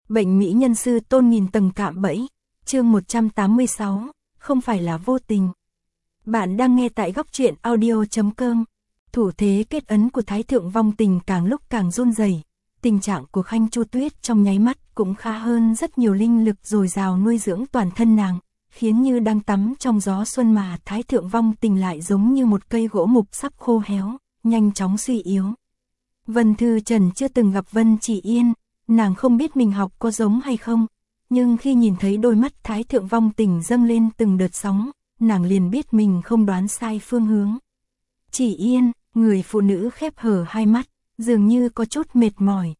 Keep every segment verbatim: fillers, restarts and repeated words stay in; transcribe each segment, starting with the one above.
Bệnh mỹ nhân sư tôn nghìn tầng cạm bẫy, chương một trăm tám mươi sáu, không phải là vô tình. Bạn đang nghe tại góc truyện audio chấm com. Thủ thế kết ấn của Thái Thượng Vong Tình càng lúc càng run rẩy, tình trạng của Khanh Chu Tuyết trong nháy mắt cũng khá hơn rất nhiều, linh lực dồi dào nuôi dưỡng toàn thân nàng, khiến như đang tắm trong gió xuân mà Thái Thượng Vong Tình lại giống như một cây gỗ mục sắp khô héo, nhanh chóng suy yếu. Vân Thư Trần chưa từng gặp Vân Chỉ Yên, nàng không biết mình học có giống hay không, nhưng khi nhìn thấy đôi mắt Thái Thượng Vong Tình dâng lên từng đợt sóng, nàng liền biết mình không đoán sai phương hướng. Chỉ Yên, người phụ nữ khép hờ hai mắt, dường như có chút mệt mỏi.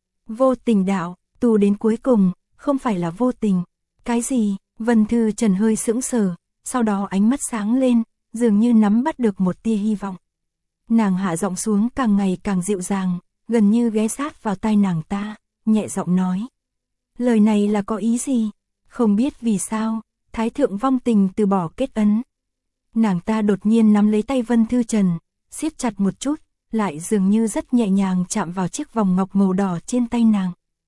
Vô tình đạo, tu đến cuối cùng, không phải là vô tình. Cái gì? Vân Thư Trần hơi sững sờ, sau đó ánh mắt sáng lên, dường như nắm bắt được một tia hy vọng. Nàng hạ giọng xuống càng ngày càng dịu dàng, gần như ghé sát vào tai nàng ta, nhẹ giọng nói. Lời này là có ý gì? Không biết vì sao, Thái Thượng Vong Tình từ bỏ kết ấn. Nàng ta đột nhiên nắm lấy tay Vân Thư Trần, siết chặt một chút, lại dường như rất nhẹ nhàng chạm vào chiếc vòng ngọc màu đỏ trên tay nàng.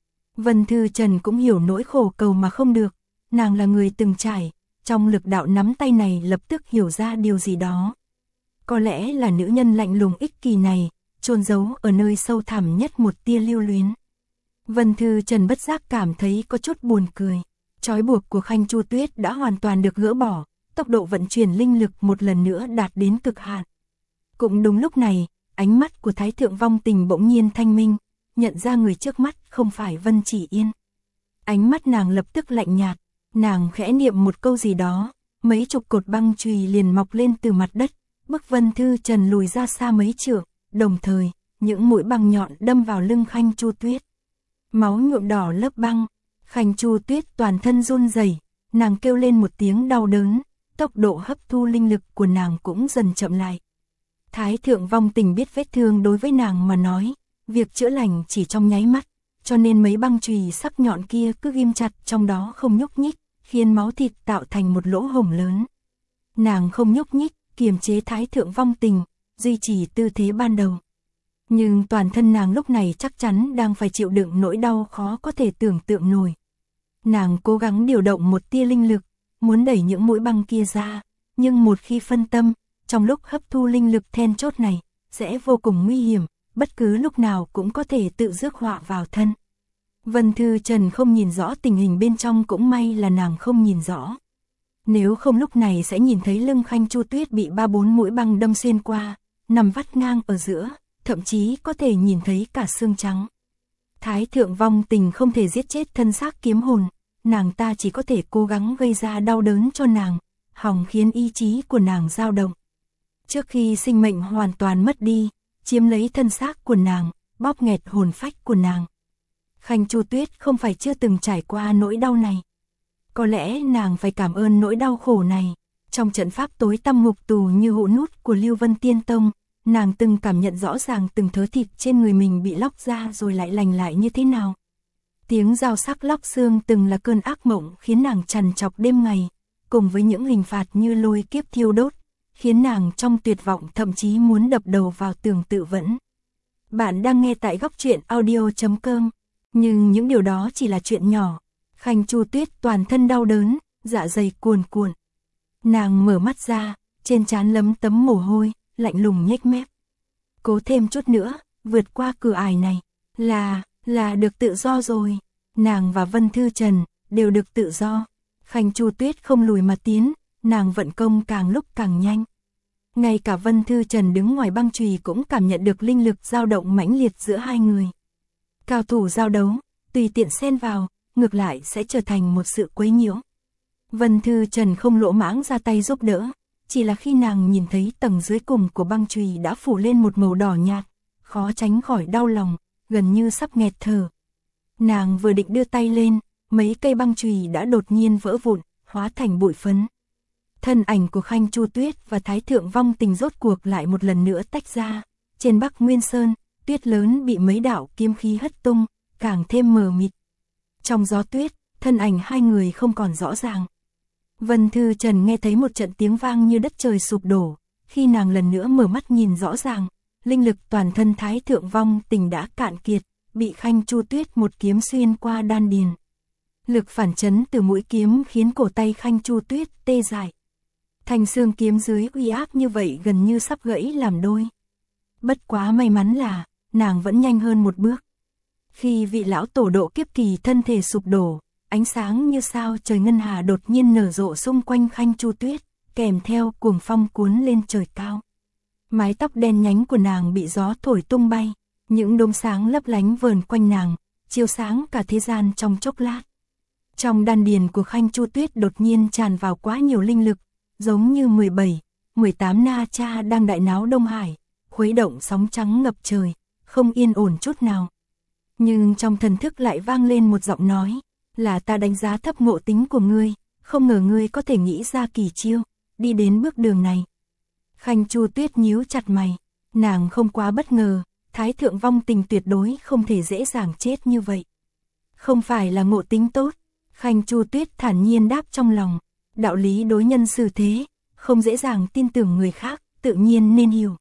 Vân Thư Trần cũng hiểu nỗi khổ cầu mà không được, nàng là người từng trải, trong lực đạo nắm tay này lập tức hiểu ra điều gì đó. Có lẽ là nữ nhân lạnh lùng ích kỷ này, chôn giấu ở nơi sâu thẳm nhất một tia lưu luyến. Vân Thư Trần bất giác cảm thấy có chút buồn cười. Trói buộc của Khanh Chu Tuyết đã hoàn toàn được gỡ bỏ, tốc độ vận chuyển linh lực một lần nữa đạt đến cực hạn. Cũng đúng lúc này, ánh mắt của Thái Thượng Vong Tình bỗng nhiên thanh minh, nhận ra người trước mắt không phải Vân Chỉ Yên. Ánh mắt nàng lập tức lạnh nhạt, nàng khẽ niệm một câu gì đó, mấy chục cột băng chùy liền mọc lên từ mặt đất, bức Vân Thư Trần lùi ra xa mấy trượng, đồng thời, những mũi băng nhọn đâm vào lưng Khanh Chu Tuyết. Máu nhuộm đỏ lớp băng, Khanh Chu Tuyết toàn thân run rẩy, nàng kêu lên một tiếng đau đớn, tốc độ hấp thu linh lực của nàng cũng dần chậm lại. Thái Thượng Vong Tình biết vết thương đối với nàng mà nói, việc chữa lành chỉ trong nháy mắt, cho nên mấy băng chùy sắc nhọn kia cứ ghim chặt trong đó không nhúc nhích, khiến máu thịt tạo thành một lỗ hổng lớn. Nàng không nhúc nhích, kiềm chế Thái Thượng Vong Tình, duy trì tư thế ban đầu. Nhưng toàn thân nàng lúc này chắc chắn đang phải chịu đựng nỗi đau khó có thể tưởng tượng nổi. Nàng cố gắng điều động một tia linh lực, muốn đẩy những mũi băng kia ra, nhưng một khi phân tâm, trong lúc hấp thu linh lực then chốt này, sẽ vô cùng nguy hiểm, bất cứ lúc nào cũng có thể tự rước họa vào thân. Vân Thư Trần không nhìn rõ tình hình bên trong, cũng may là nàng không nhìn rõ. Nếu không lúc này sẽ nhìn thấy lưng Khanh Chu Tuyết bị ba bốn mũi băng đâm xuyên qua, nằm vắt ngang ở giữa, thậm chí có thể nhìn thấy cả xương trắng. Thái Thượng Vong Tình không thể giết chết thân xác kiếm hồn, nàng ta chỉ có thể cố gắng gây ra đau đớn cho nàng, hòng khiến ý chí của nàng dao động. Trước khi sinh mệnh hoàn toàn mất đi, chiếm lấy thân xác của nàng, bóp nghẹt hồn phách của nàng. Khanh Chu Tuyết không phải chưa từng trải qua nỗi đau này. Có lẽ nàng phải cảm ơn nỗi đau khổ này. Trong trận pháp tối tăm ngục tù như hũ nút của Lưu Vân Tiên Tông, nàng từng cảm nhận rõ ràng từng thớ thịt trên người mình bị lóc ra rồi lại lành lại như thế nào. Tiếng dao sắc lóc xương từng là cơn ác mộng khiến nàng trằn trọc đêm ngày, cùng với những hình phạt như lôi kiếp thiêu đốt, khiến nàng trong tuyệt vọng thậm chí muốn đập đầu vào tường tự vẫn. Bạn đang nghe tại góc truyện audio chấm com, nhưng những điều đó chỉ là chuyện nhỏ. Khanh Chu Tuyết toàn thân đau đớn, dạ dày cuồn cuộn. Nàng mở mắt ra, trên trán lấm tấm mồ hôi, lạnh lùng nhếch mép. Cố thêm chút nữa, vượt qua cửa ải này, là, là được tự do rồi. Nàng và Vân Thư Trần đều được tự do. Khanh Chu Tuyết không lùi mà tiến, nàng vận công càng lúc càng nhanh. Ngay cả Vân Thư Trần đứng ngoài băng chùy cũng cảm nhận được linh lực dao động mãnh liệt giữa hai người. Cao thủ giao đấu, tùy tiện xen vào, ngược lại sẽ trở thành một sự quấy nhiễu. Vân Thư Trần không lỗ mãng ra tay giúp đỡ, chỉ là khi nàng nhìn thấy tầng dưới cùng của băng chùy đã phủ lên một màu đỏ nhạt, khó tránh khỏi đau lòng, gần như sắp nghẹt thở. Nàng vừa định đưa tay lên, mấy cây băng chùy đã đột nhiên vỡ vụn, hóa thành bụi phấn. Thân ảnh của Khanh Chu Tuyết và Thái Thượng Vong Tình rốt cuộc lại một lần nữa tách ra. Trên Bắc Nguyên Sơn, tuyết lớn bị mấy đạo kiếm khí hất tung, càng thêm mờ mịt. Trong gió tuyết, thân ảnh hai người không còn rõ ràng. Vân Thư Trần nghe thấy một trận tiếng vang như đất trời sụp đổ. Khi nàng lần nữa mở mắt nhìn rõ ràng, linh lực toàn thân Thái Thượng Vong Tình đã cạn kiệt, bị Khanh Chu Tuyết một kiếm xuyên qua đan điền. Lực phản chấn từ mũi kiếm khiến cổ tay Khanh Chu Tuyết tê dại. Thanh xương kiếm dưới uy áp như vậy gần như sắp gãy làm đôi. Bất quá may mắn là, nàng vẫn nhanh hơn một bước. Khi vị lão tổ độ kiếp kỳ thân thể sụp đổ, ánh sáng như sao trời ngân hà đột nhiên nở rộ xung quanh Khanh Chu Tuyết, kèm theo cuồng phong cuốn lên trời cao. Mái tóc đen nhánh của nàng bị gió thổi tung bay, những đốm sáng lấp lánh vờn quanh nàng, chiếu sáng cả thế gian trong chốc lát. Trong đan điền của Khanh Chu Tuyết đột nhiên tràn vào quá nhiều linh lực, giống như mười bảy, mười tám na cha đang đại náo Đông Hải, khuấy động sóng trắng ngập trời, không yên ổn chút nào. Nhưng trong thần thức lại vang lên một giọng nói, là ta đánh giá thấp ngộ tính của ngươi, không ngờ ngươi có thể nghĩ ra kỳ chiêu, đi đến bước đường này. Khanh Chu Tuyết nhíu chặt mày, nàng không quá bất ngờ, Thái Thượng Vong Tình tuyệt đối không thể dễ dàng chết như vậy. Không phải là ngộ tính tốt, Khanh Chu Tuyết thản nhiên đáp trong lòng, đạo lý đối nhân xử thế, không dễ dàng tin tưởng người khác, tự nhiên nên hiểu.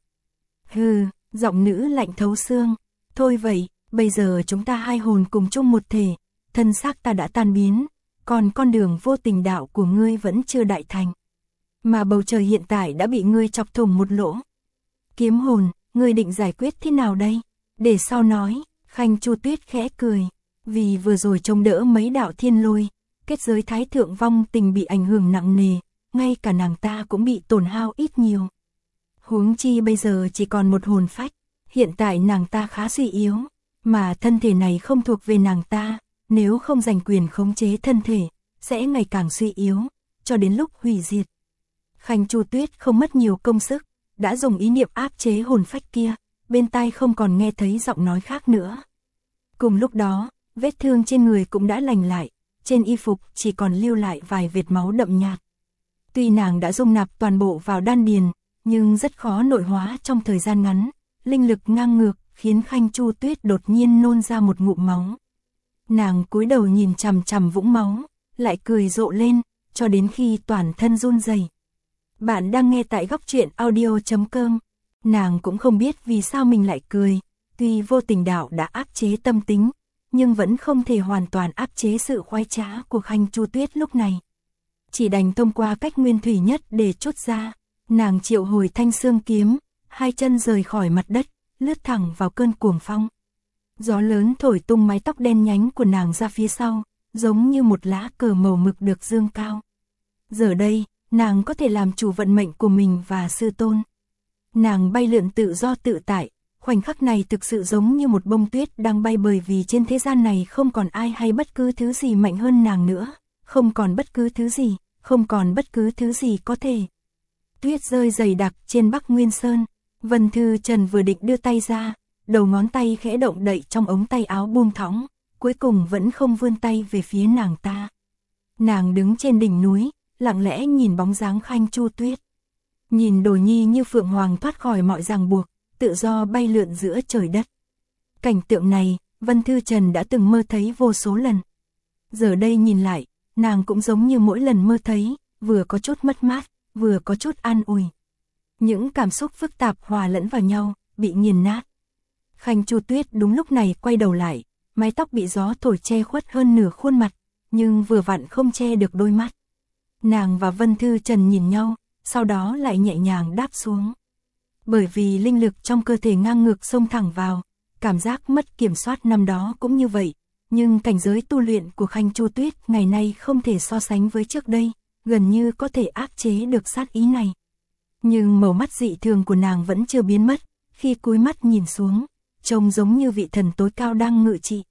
Hừ, giọng nữ lạnh thấu xương, thôi vậy, bây giờ chúng ta hai hồn cùng chung một thể, thân xác ta đã tan biến, còn con đường vô tình đạo của ngươi vẫn chưa đại thành. Mà bầu trời hiện tại đã bị ngươi chọc thủng một lỗ. Kiếm hồn, ngươi định giải quyết thế nào đây? Để sau nói, Khanh Chu Tuyết khẽ cười, vì vừa rồi trông đỡ mấy đạo thiên lôi, kết giới Thái Thượng Vong Tình bị ảnh hưởng nặng nề, ngay cả nàng ta cũng bị tổn hao ít nhiều. Huống chi bây giờ chỉ còn một hồn phách, hiện tại nàng ta khá suy yếu, mà thân thể này không thuộc về nàng ta, nếu không giành quyền khống chế thân thể, sẽ ngày càng suy yếu, cho đến lúc hủy diệt. Khanh Chu Tuyết không mất nhiều công sức, đã dùng ý niệm áp chế hồn phách kia, bên tai không còn nghe thấy giọng nói khác nữa. Cùng lúc đó, vết thương trên người cũng đã lành lại, trên y phục chỉ còn lưu lại vài vệt máu đậm nhạt. Tuy nàng đã dung nạp toàn bộ vào đan điền, nhưng rất khó nội hóa trong thời gian ngắn, linh lực ngang ngược khiến Khanh Chu Tuyết đột nhiên nôn ra một ngụm máu. Nàng cúi đầu nhìn chằm chằm vũng máu, lại cười rộ lên, cho đến khi toàn thân run rẩy. Bạn đang nghe tại góc truyện audio chấm com. Nàng cũng không biết vì sao mình lại cười, tuy vô tình đạo đã áp chế tâm tính, nhưng vẫn không thể hoàn toàn áp chế sự khoái trá của Khanh Chu Tuyết lúc này. Chỉ đành thông qua cách nguyên thủy nhất để chốt ra, nàng triệu hồi thanh xương kiếm, hai chân rời khỏi mặt đất, lướt thẳng vào cơn cuồng phong. Gió lớn thổi tung mái tóc đen nhánh của nàng ra phía sau, giống như một lá cờ màu mực được dương cao. Giờ đây, nàng có thể làm chủ vận mệnh của mình và sư tôn. Nàng bay lượn tự do tự tại, khoảnh khắc này thực sự giống như một bông tuyết đang bay, bởi vì trên thế gian này không còn ai hay bất cứ thứ gì mạnh hơn nàng nữa, không còn bất cứ thứ gì, không còn bất cứ thứ gì có thể. Tuyết rơi dày đặc trên Bắc Nguyên Sơn, Vân Thư Trần vừa định đưa tay ra, đầu ngón tay khẽ động đậy trong ống tay áo buông thõng, cuối cùng vẫn không vươn tay về phía nàng ta. Nàng đứng trên đỉnh núi, lặng lẽ nhìn bóng dáng Khanh Chu Tuyết. Nhìn Đồ Nhi như phượng hoàng thoát khỏi mọi ràng buộc, tự do bay lượn giữa trời đất. Cảnh tượng này, Vân Thư Trần đã từng mơ thấy vô số lần. Giờ đây nhìn lại, nàng cũng giống như mỗi lần mơ thấy, vừa có chút mất mát, vừa có chút an ủi. Những cảm xúc phức tạp hòa lẫn vào nhau, bị nghiền nát. Khanh Chu Tuyết đúng lúc này quay đầu lại, mái tóc bị gió thổi che khuất hơn nửa khuôn mặt, nhưng vừa vặn không che được đôi mắt. Nàng và Vân Thư Trần nhìn nhau, sau đó lại nhẹ nhàng đáp xuống. Bởi vì linh lực trong cơ thể ngang ngược xông thẳng vào, cảm giác mất kiểm soát năm đó cũng như vậy, nhưng cảnh giới tu luyện của Khanh Chu Tuyết ngày nay không thể so sánh với trước đây, gần như có thể áp chế được sát ý này. Nhưng màu mắt dị thường của nàng vẫn chưa biến mất, khi cúi mắt nhìn xuống, trông giống như vị thần tối cao đang ngự trị.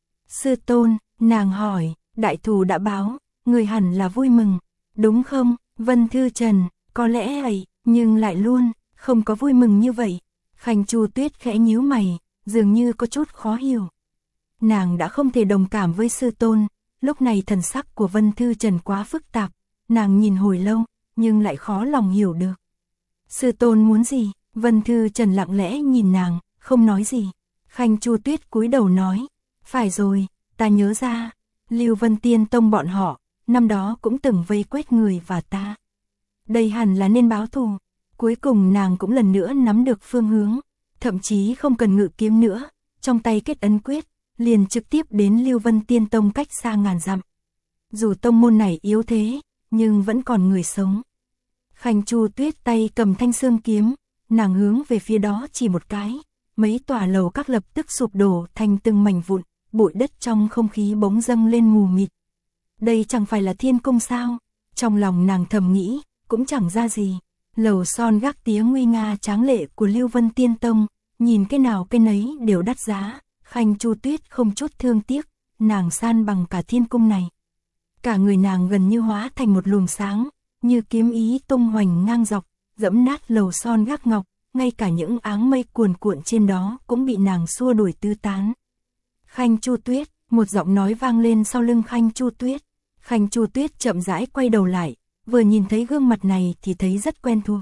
Sư tôn, nàng hỏi, đại thù đã báo, người hẳn là vui mừng, đúng không? Vân Thư Trần, có lẽ vậy, nhưng lại luôn không có vui mừng như vậy. Khanh Chu Tuyết khẽ nhíu mày, dường như có chút khó hiểu. Nàng đã không thể đồng cảm với sư tôn, lúc này thần sắc của Vân Thư Trần quá phức tạp, nàng nhìn hồi lâu, nhưng lại khó lòng hiểu được. Sư tôn muốn gì? Vân Thư Trần lặng lẽ nhìn nàng, không nói gì. Khanh Chu Tuyết cúi đầu nói, phải rồi, ta nhớ ra, Lưu Vân Tiên Tông bọn họ, năm đó cũng từng vây quét người và ta. Đây hẳn là nên báo thù. Cuối cùng nàng cũng lần nữa nắm được phương hướng, thậm chí không cần ngự kiếm nữa, trong tay kết ấn quyết, liền trực tiếp đến Lưu Vân Tiên Tông cách xa ngàn dặm. Dù tông môn này yếu thế, nhưng vẫn còn người sống. Khanh Chu Tuyết tay cầm thanh xương kiếm, nàng hướng về phía đó chỉ một cái, mấy tòa lầu các lập tức sụp đổ thành từng mảnh vụn, bụi đất trong không khí bỗng dâng lên mù mịt. Đây chẳng phải là thiên cung sao? Trong lòng nàng thầm nghĩ, cũng chẳng ra gì. Lầu son gác tía nguy nga tráng lệ của Lưu Vân Tiên Tông, nhìn cái nào cái nấy đều đắt giá, Khanh Chu Tuyết không chút thương tiếc, nàng san bằng cả thiên cung này. Cả người nàng gần như hóa thành một luồng sáng, như kiếm ý tung hoành ngang dọc, dẫm nát lầu son gác ngọc, ngay cả những áng mây cuồn cuộn trên đó cũng bị nàng xua đuổi tứ tán. Khanh Chu Tuyết, một giọng nói vang lên sau lưng Khanh Chu Tuyết. Khanh Chu Tuyết chậm rãi quay đầu lại, vừa nhìn thấy gương mặt này thì thấy rất quen thuộc.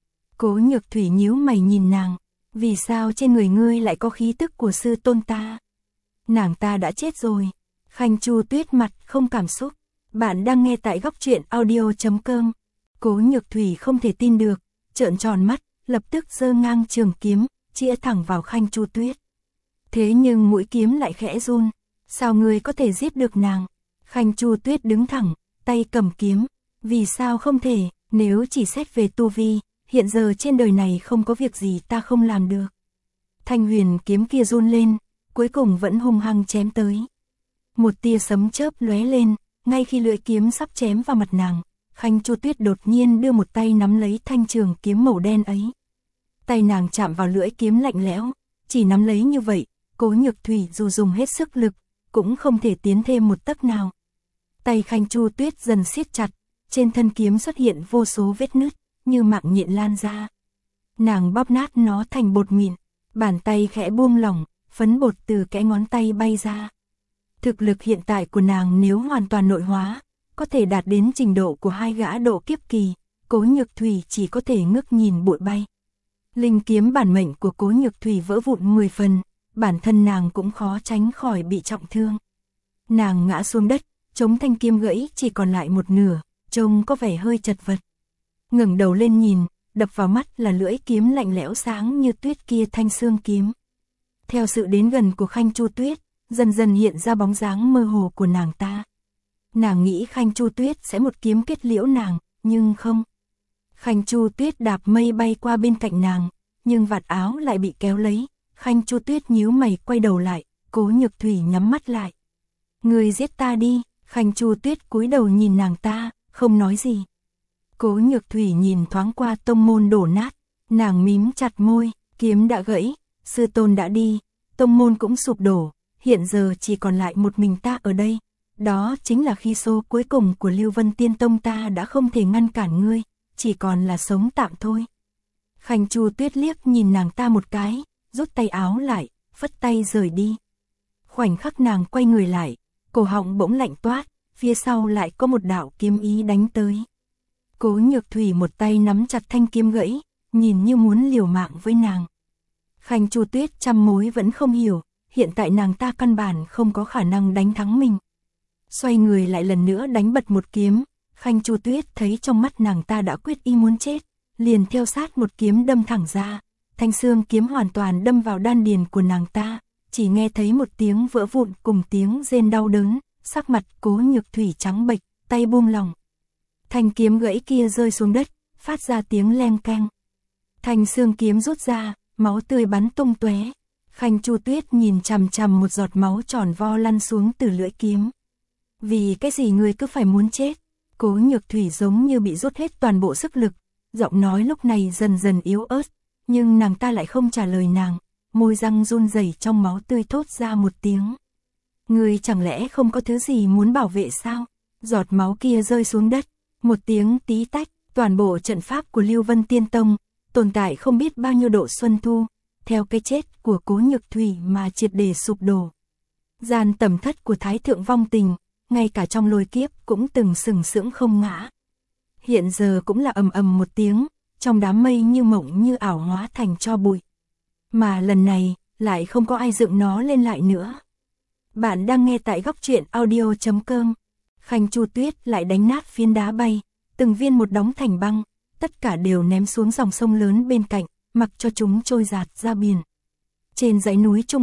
Cố Nhược Thủy nhíu mày nhìn nàng, vì sao trên người ngươi lại có khí tức của sư tôn ta? Nàng ta đã chết rồi. Khanh Chu Tuyết mặt không cảm xúc. Bạn đang nghe tại góc truyện audio chấm com. Cố Nhược Thủy không thể tin được, trợn tròn mắt, lập tức giơ ngang trường kiếm, chĩa thẳng vào Khanh Chu Tuyết. Thế nhưng mũi kiếm lại khẽ run, sao ngươi có thể giết được nàng? Khanh Chu Tuyết đứng thẳng, tay cầm kiếm, vì sao không thể, nếu chỉ xét về tu vi, hiện giờ trên đời này không có việc gì ta không làm được. Thanh huyền kiếm kia run lên, cuối cùng vẫn hung hăng chém tới. Một tia sấm chớp lóe lên, ngay khi lưỡi kiếm sắp chém vào mặt nàng, Khanh Chu Tuyết đột nhiên đưa một tay nắm lấy thanh trường kiếm màu đen ấy. Tay nàng chạm vào lưỡi kiếm lạnh lẽo, chỉ nắm lấy như vậy, Cố Nhược Thủy dù dùng hết sức lực, cũng không thể tiến thêm một tấc nào. Tay Khanh Chu Tuyết dần siết chặt, trên thân kiếm xuất hiện vô số vết nứt, như mạng nhện lan ra. Nàng bóp nát nó thành bột mịn, bàn tay khẽ buông lỏng, phấn bột từ kẽ ngón tay bay ra. Thực lực hiện tại của nàng nếu hoàn toàn nội hóa, có thể đạt đến trình độ của hai gã độ kiếp kỳ, Cố Nhược Thủy chỉ có thể ngước nhìn bụi bay. Linh kiếm bản mệnh của Cố Nhược Thủy vỡ vụn mười phần, bản thân nàng cũng khó tránh khỏi bị trọng thương. Nàng ngã xuống đất, chống thanh kiếm gãy chỉ còn lại một nửa, trông có vẻ hơi chật vật. Ngẩng đầu lên nhìn, đập vào mắt là lưỡi kiếm lạnh lẽo sáng như tuyết kia thanh xương kiếm. Theo sự đến gần của Khanh Chu Tuyết, dần dần hiện ra bóng dáng mơ hồ của nàng ta. Nàng nghĩ Khanh Chu Tuyết sẽ một kiếm kết liễu nàng, nhưng không. Khanh Chu Tuyết đạp mây bay qua bên cạnh nàng, nhưng vạt áo lại bị kéo lấy. Khanh Chu Tuyết nhíu mày quay đầu lại, Cố Nhược Thủy nhắm mắt lại. Người giết ta đi. Khanh Chu Tuyết cúi đầu nhìn nàng ta, không nói gì. Cố Nhược Thủy nhìn thoáng qua tông môn đổ nát, nàng mím chặt môi, kiếm đã gãy, sư tôn đã đi, tông môn cũng sụp đổ, hiện giờ chỉ còn lại một mình ta ở đây. Đó chính là khi số cuối cùng của Lưu Vân Tiên Tông, ta đã không thể ngăn cản ngươi, chỉ còn là sống tạm thôi. Khanh Chu Tuyết liếc nhìn nàng ta một cái, rút tay áo lại, phất tay rời đi. Khoảnh khắc nàng quay người lại, cổ họng bỗng lạnh toát, phía sau lại có một đạo kiếm ý đánh tới. Cố Nhược Thủy một tay nắm chặt thanh kiếm gãy, nhìn như muốn liều mạng với nàng. Khanh Chu Tuyết trăm mối vẫn không hiểu, hiện tại nàng ta căn bản không có khả năng đánh thắng mình. Xoay người lại lần nữa đánh bật một kiếm, Khanh Chu Tuyết thấy trong mắt nàng ta đã quyết ý muốn chết, liền theo sát một kiếm đâm thẳng ra, thanh xương kiếm hoàn toàn đâm vào đan điền của nàng ta, chỉ nghe thấy một tiếng vỡ vụn cùng tiếng rên đau đớn, sắc mặt Cố Nhược Thủy trắng bệch, tay buông lỏng. Thanh kiếm gãy kia rơi xuống đất, phát ra tiếng leng keng. Thanh xương kiếm rút ra, máu tươi bắn tung tóe. Khanh Chu Tuyết nhìn chằm chằm một giọt máu tròn vo lăn xuống từ lưỡi kiếm. Vì cái gì ngươi cứ phải muốn chết? Cố Nhược Thủy giống như bị rút hết toàn bộ sức lực, giọng nói lúc này dần dần yếu ớt, nhưng nàng ta lại không trả lời nàng, môi răng run rẩy trong máu tươi thốt ra một tiếng. Ngươi chẳng lẽ không có thứ gì muốn bảo vệ sao? Giọt máu kia rơi xuống đất, một tiếng tí tách, toàn bộ trận pháp của Lưu Vân Tiên Tông, tồn tại không biết bao nhiêu độ xuân thu, theo cái chết của Cố Nhược Thủy mà triệt để sụp đổ. Gian tẩm thất của Thái Thượng Vong Tình, ngay cả trong lôi kiếp cũng từng sừng sững không ngã. Hiện giờ cũng là ầm ầm một tiếng, trong đám mây như mộng như ảo hóa thành tro bụi. Mà lần này, lại không có ai dựng nó lên lại nữa. Bạn đang nghe tại góc truyện audio chấm com. Khanh Chu Tuyết lại đánh nát phiến đá bay, từng viên một đóng thành băng, tất cả đều ném xuống dòng sông lớn bên cạnh, mặc cho chúng trôi giạt ra biển. Trên dãy núi Trung Bộ,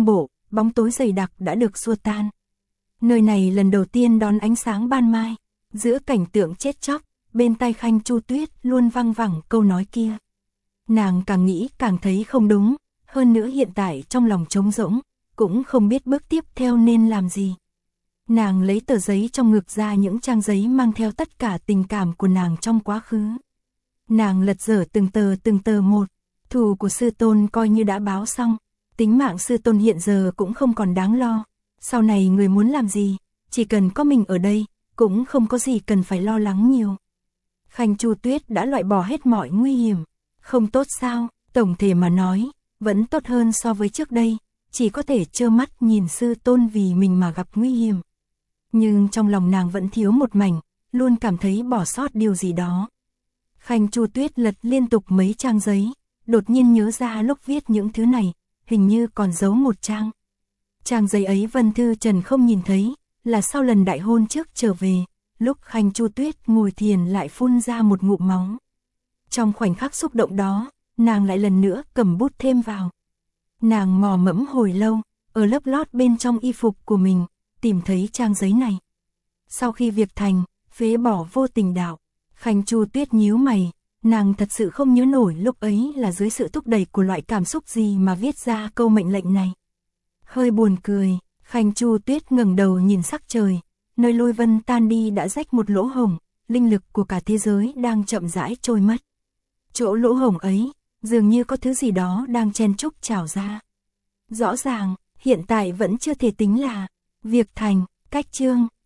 bóng tối dày đặc đã được xua tan. Nơi này lần đầu tiên đón ánh sáng ban mai, giữa cảnh tượng chết chóc, bên tai Khanh Chu Tuyết luôn văng vẳng câu nói kia. Nàng càng nghĩ càng thấy không đúng, hơn nữa hiện tại trong lòng trống rỗng, cũng không biết bước tiếp theo nên làm gì. Nàng lấy tờ giấy trong ngực ra, những trang giấy mang theo tất cả tình cảm của nàng trong quá khứ. Nàng lật dở từng tờ từng tờ một, thù của sư tôn coi như đã báo xong, tính mạng sư tôn hiện giờ cũng không còn đáng lo. Sau này người muốn làm gì, chỉ cần có mình ở đây, cũng không có gì cần phải lo lắng nhiều. Khanh Chu Tuyết đã loại bỏ hết mọi nguy hiểm. Không tốt sao, tổng thể mà nói, vẫn tốt hơn so với trước đây, chỉ có thể trơ mắt nhìn sư tôn vì mình mà gặp nguy hiểm. Nhưng trong lòng nàng vẫn thiếu một mảnh, luôn cảm thấy bỏ sót điều gì đó. Khanh Chu Tuyết lật liên tục mấy trang giấy, đột nhiên nhớ ra lúc viết những thứ này, hình như còn giấu một trang. Trang giấy ấy Vân Thư Trần không nhìn thấy, là sau lần đại hôn trước trở về, lúc Khanh Chu Tuyết ngồi thiền lại phun ra một ngụm máu. Trong khoảnh khắc xúc động đó, nàng lại lần nữa cầm bút thêm vào. Nàng mò mẫm hồi lâu, ở lớp lót bên trong y phục của mình, tìm thấy trang giấy này. Sau khi việc thành, phế bỏ vô tình đạo, Khanh Chu Tuyết nhíu mày, nàng thật sự không nhớ nổi lúc ấy là dưới sự thúc đẩy của loại cảm xúc gì mà viết ra câu mệnh lệnh này. Hơi buồn cười, Khanh Chu Tuyết ngẩng đầu nhìn sắc trời, nơi lôi vân tan đi đã rách một lỗ hổng, linh lực của cả thế giới đang chậm rãi trôi mất. Chỗ lỗ hổng ấy, dường như có thứ gì đó đang chen chúc trào ra. Rõ ràng, hiện tại vẫn chưa thể tính là việc thành, cách chương.